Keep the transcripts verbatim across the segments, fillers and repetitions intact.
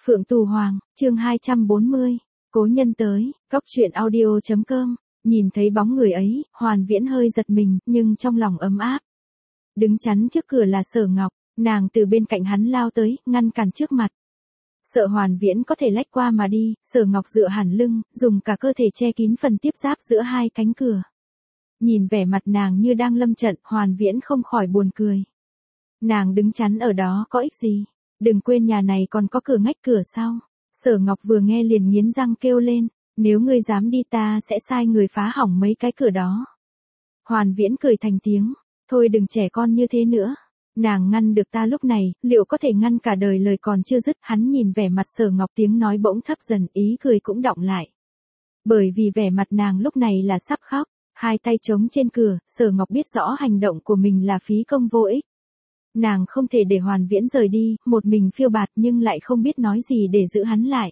Phượng Tù Hoàng, chương hai trăm bốn mươi, cố nhân tới, góc truyện audio chấm com, nhìn thấy bóng người ấy, Hoàn Viễn hơi giật mình, nhưng trong lòng ấm áp. Đứng chắn trước cửa là Sở Ngọc, nàng từ bên cạnh hắn lao tới, ngăn cản trước mặt. Sợ Hoàn Viễn có thể lách qua mà đi, Sở Ngọc dựa hẳn lưng, dùng cả cơ thể che kín phần tiếp giáp giữa hai cánh cửa. Nhìn vẻ mặt nàng như đang lâm trận, Hoàn Viễn không khỏi buồn cười. Nàng đứng chắn ở đó có ích gì? Đừng quên nhà này còn có cửa ngách cửa sau. Sở Ngọc vừa nghe liền nghiến răng kêu lên, nếu ngươi dám đi ta sẽ sai người phá hỏng mấy cái cửa đó. Hoàn Viễn cười thành tiếng, thôi đừng trẻ con như thế nữa. Nàng ngăn được ta lúc này, liệu có thể ngăn cả đời? Lời còn chưa dứt, hắn nhìn vẻ mặt Sở Ngọc, tiếng nói bỗng thấp dần, ý cười cũng đọng lại. Bởi vì vẻ mặt nàng lúc này là sắp khóc, hai tay chống trên cửa, Sở Ngọc biết rõ hành động của mình là phí công vô ích. Nàng không thể để Hoàn Viễn rời đi, một mình phiêu bạt nhưng lại không biết nói gì để giữ hắn lại.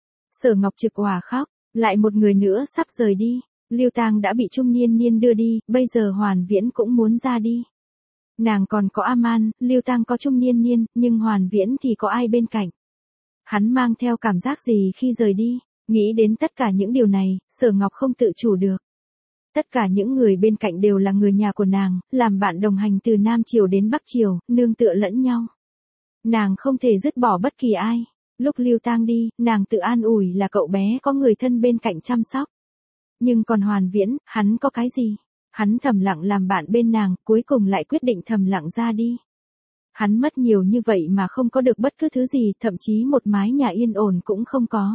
Sở Ngọc trực òa khóc, lại một người nữa sắp rời đi, Lưu Tang đã bị Trung Niên Niên đưa đi, bây giờ Hoàn Viễn cũng muốn ra đi. Nàng còn có Aman, Lưu Tang có Trung Niên Niên, nhưng Hoàn Viễn thì có ai bên cạnh? Hắn mang theo cảm giác gì khi rời đi? Nghĩ đến tất cả những điều này, Sở Ngọc không tự chủ được. Tất cả những người bên cạnh đều là người nhà của nàng, làm bạn đồng hành từ Nam Triều đến Bắc Triều, nương tựa lẫn nhau. Nàng không thể dứt bỏ bất kỳ ai. Lúc Lưu Tang đi, nàng tự an ủi là cậu bé có người thân bên cạnh chăm sóc. Nhưng còn Hoàn Viễn, hắn có cái gì? Hắn thầm lặng làm bạn bên nàng, cuối cùng lại quyết định thầm lặng ra đi. Hắn mất nhiều như vậy mà không có được bất cứ thứ gì, thậm chí một mái nhà yên ổn cũng không có.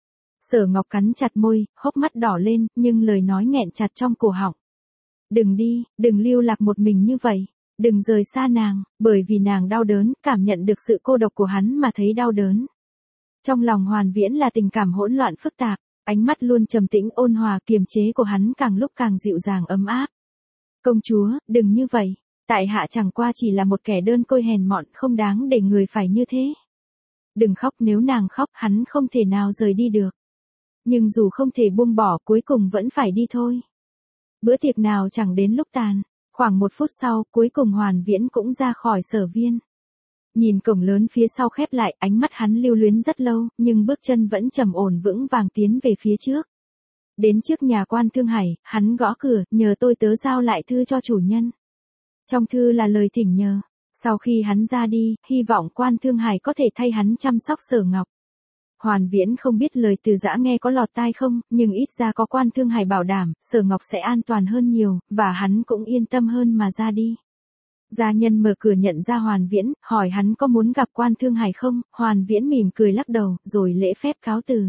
Sở Ngọc cắn chặt môi, hốc mắt đỏ lên, nhưng lời nói nghẹn chặt trong cổ họng. Đừng đi, đừng lưu lạc một mình như vậy, đừng rời xa nàng, bởi vì nàng đau đớn, cảm nhận được sự cô độc của hắn mà thấy đau đớn. Trong lòng Hoàn Viễn là tình cảm hỗn loạn phức tạp, ánh mắt luôn trầm tĩnh ôn hòa, kiềm chế của hắn càng lúc càng dịu dàng ấm áp. Công chúa, đừng như vậy, tại hạ chẳng qua chỉ là một kẻ đơn côi hèn mọn, không đáng để người phải như thế. Đừng khóc, nếu nàng khóc, hắn không thể nào rời đi được. Nhưng dù không thể buông bỏ, cuối cùng vẫn phải đi thôi. Bữa tiệc nào chẳng đến lúc tàn, khoảng một phút sau, cuối cùng Hoàn Viễn cũng ra khỏi sở viên. Nhìn cổng lớn phía sau khép lại, ánh mắt hắn lưu luyến rất lâu, nhưng bước chân vẫn trầm ổn vững vàng tiến về phía trước. Đến trước nhà Quan Thương Hải, hắn gõ cửa, nhờ tôi tớ giao lại thư cho chủ nhân. Trong thư là lời thỉnh nhờ. Sau khi hắn ra đi, hy vọng Quan Thương Hải có thể thay hắn chăm sóc Sở Ngọc. Hoàn Viễn không biết lời từ giã nghe có lọt tai không, nhưng ít ra có Quan Thương Hải bảo đảm, Sở Ngọc sẽ an toàn hơn nhiều, và hắn cũng yên tâm hơn mà ra đi. Gia nhân mở cửa nhận ra Hoàn Viễn, hỏi hắn có muốn gặp Quan Thương Hải không, Hoàn Viễn mỉm cười lắc đầu, rồi lễ phép cáo từ.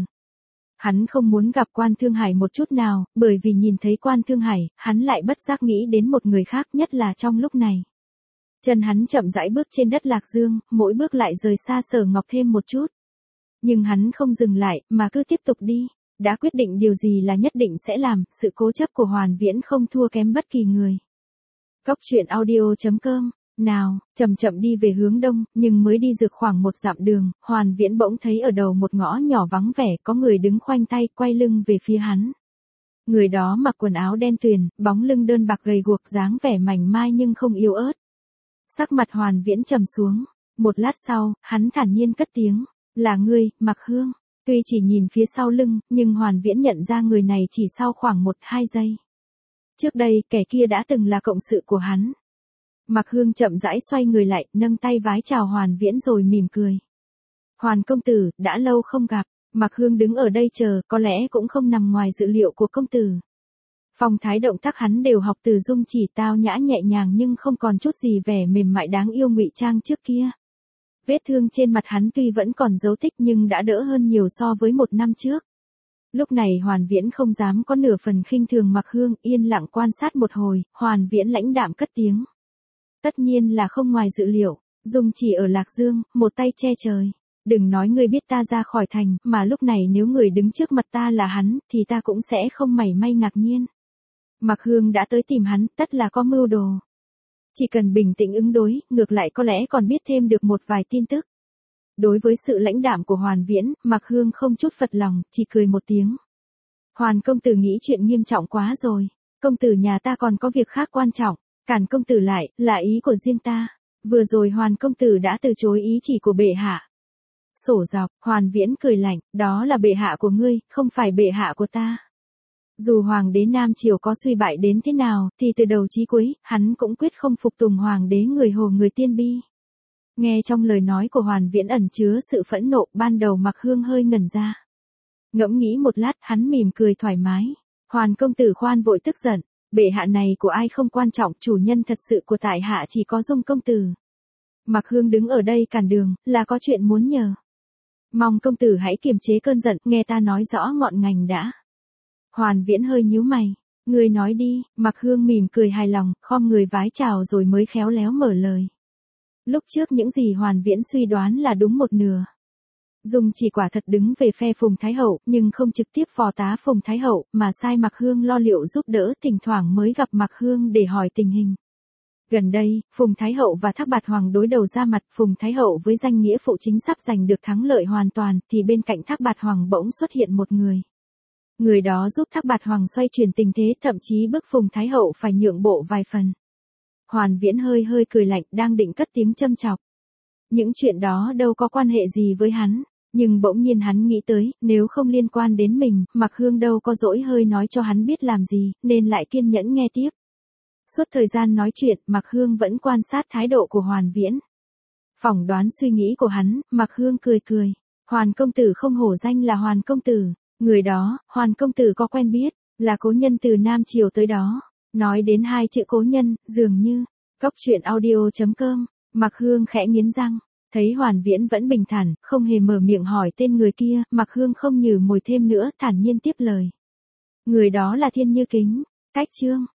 Hắn không muốn gặp Quan Thương Hải một chút nào, bởi vì nhìn thấy Quan Thương Hải, hắn lại bất giác nghĩ đến một người khác, nhất là trong lúc này. Chân hắn chậm rãi bước trên đất Lạc Dương, mỗi bước lại rời xa Sở Ngọc thêm một chút. Nhưng hắn không dừng lại, mà cứ tiếp tục đi. Đã quyết định điều gì là nhất định sẽ làm, sự cố chấp của Hoàn Viễn không thua kém bất kỳ người. Góc truyện audio chấm com, nào, chậm chậm đi về hướng đông, nhưng mới đi được khoảng một dặm đường, Hoàn Viễn bỗng thấy ở đầu một ngõ nhỏ vắng vẻ, có người đứng khoanh tay, quay lưng về phía hắn. Người đó mặc quần áo đen tuyền, bóng lưng đơn bạc gầy guộc, dáng vẻ mảnh mai nhưng không yếu ớt. Sắc mặt Hoàn Viễn trầm xuống, một lát sau, hắn thản nhiên cất tiếng. Là ngươi, Mặc Hương. Tuy chỉ nhìn phía sau lưng, nhưng Hoàn Viễn nhận ra người này chỉ sau khoảng một hai giây. Trước đây, kẻ kia đã từng là cộng sự của hắn. Mặc Hương chậm rãi xoay người lại, nâng tay vái chào Hoàn Viễn rồi mỉm cười. Hoàn công tử, đã lâu không gặp. Mặc Hương đứng ở đây chờ, có lẽ cũng không nằm ngoài dự liệu của công tử. Phong thái động tác hắn đều học từ Dung Chỉ, tao nhã nhẹ nhàng nhưng không còn chút gì vẻ mềm mại đáng yêu ngụy trang trước kia. Vết thương trên mặt hắn tuy vẫn còn dấu tích nhưng đã đỡ hơn nhiều so với một năm trước. Lúc này Hoàn Viễn không dám có nửa phần khinh thường Mặc Hương, yên lặng quan sát một hồi, Hoàn Viễn lãnh đạm cất tiếng. Tất nhiên là không ngoài dự liệu, Dung Chỉ ở Lạc Dương, một tay che trời. Đừng nói ngươi biết ta ra khỏi thành, mà lúc này nếu người đứng trước mặt ta là hắn, thì ta cũng sẽ không mảy may ngạc nhiên. Mặc Hương đã tới tìm hắn, tất là có mưu đồ. Chỉ cần bình tĩnh ứng đối, ngược lại có lẽ còn biết thêm được một vài tin tức. Đối với sự lãnh đạm của Hoàn Viễn, Mặc Hương không chút phật lòng, chỉ cười một tiếng. Hoàn công tử nghĩ chuyện nghiêm trọng quá rồi. Công tử nhà ta còn có việc khác quan trọng. Cản công tử lại, là ý của riêng ta. Vừa rồi Hoàn công tử đã từ chối ý chỉ của bệ hạ. Sổ dọc, Hoàn Viễn cười lạnh, đó là bệ hạ của ngươi, không phải bệ hạ của ta. Dù hoàng đế Nam Triều có suy bại đến thế nào, thì từ đầu chí cuối, hắn cũng quyết không phục tùng hoàng đế người Hồ người Tiên Bi. Nghe trong lời nói của Hoàn Viễn ẩn chứa sự phẫn nộ, ban đầu Mạc Hương hơi ngẩn ra. Ngẫm nghĩ một lát, hắn mỉm cười thoải mái. Hoàn công tử khoan vội tức giận, bệ hạ này của ai không quan trọng, chủ nhân thật sự của tại hạ chỉ có Dung công tử. Mạc Hương đứng ở đây cản đường, là có chuyện muốn nhờ. Mong công tử hãy kiềm chế cơn giận, nghe ta nói rõ ngọn ngành đã. Hoàn Viễn hơi nhíu mày, người nói đi. Mạc Hương mỉm cười hài lòng, khom người vái chào rồi mới khéo léo mở lời. Lúc trước những gì Hoàn Viễn suy đoán là đúng một nửa. Dung chỉ quả thật đứng về phe Phùng Thái Hậu, nhưng không trực tiếp phò tá Phùng Thái Hậu, mà sai Mạc Hương lo liệu giúp đỡ, thỉnh thoảng mới gặp Mạc Hương để hỏi tình hình. Gần đây, Phùng Thái Hậu và Thác Bạt Hoàng đối đầu ra mặt, Phùng Thái Hậu với danh nghĩa phụ chính sắp giành được thắng lợi hoàn toàn, thì bên cạnh Thác Bạt Hoàng bỗng xuất hiện một người. Người đó giúp Thác Bạt Hoàng xoay chuyển tình thế, thậm chí bức Phùng Thái Hậu phải nhượng bộ vài phần. Hoàn Viễn hơi hơi cười lạnh, đang định cất tiếng châm chọc. Những chuyện đó đâu có quan hệ gì với hắn, nhưng bỗng nhiên hắn nghĩ tới, nếu không liên quan đến mình, Mạc Hương đâu có dỗi hơi nói cho hắn biết làm gì, nên lại kiên nhẫn nghe tiếp. Suốt thời gian nói chuyện, Mạc Hương vẫn quan sát thái độ của Hoàn Viễn. Phỏng đoán suy nghĩ của hắn, Mạc Hương cười cười. Hoàn công tử không hổ danh là Hoàn công tử. Người đó, Hoàn công tử có quen biết, là cố nhân từ Nam Triều tới đó. Nói đến hai chữ cố nhân, dường như, cốc truyện audio chấm com, Mạc Hương khẽ nghiến răng. Thấy Hoàn Viễn vẫn bình thản, không hề mở miệng hỏi tên người kia, Mạc Hương không nhử mồi thêm nữa, thản nhiên tiếp lời. Người đó là Thiên Như Kính. Cách chương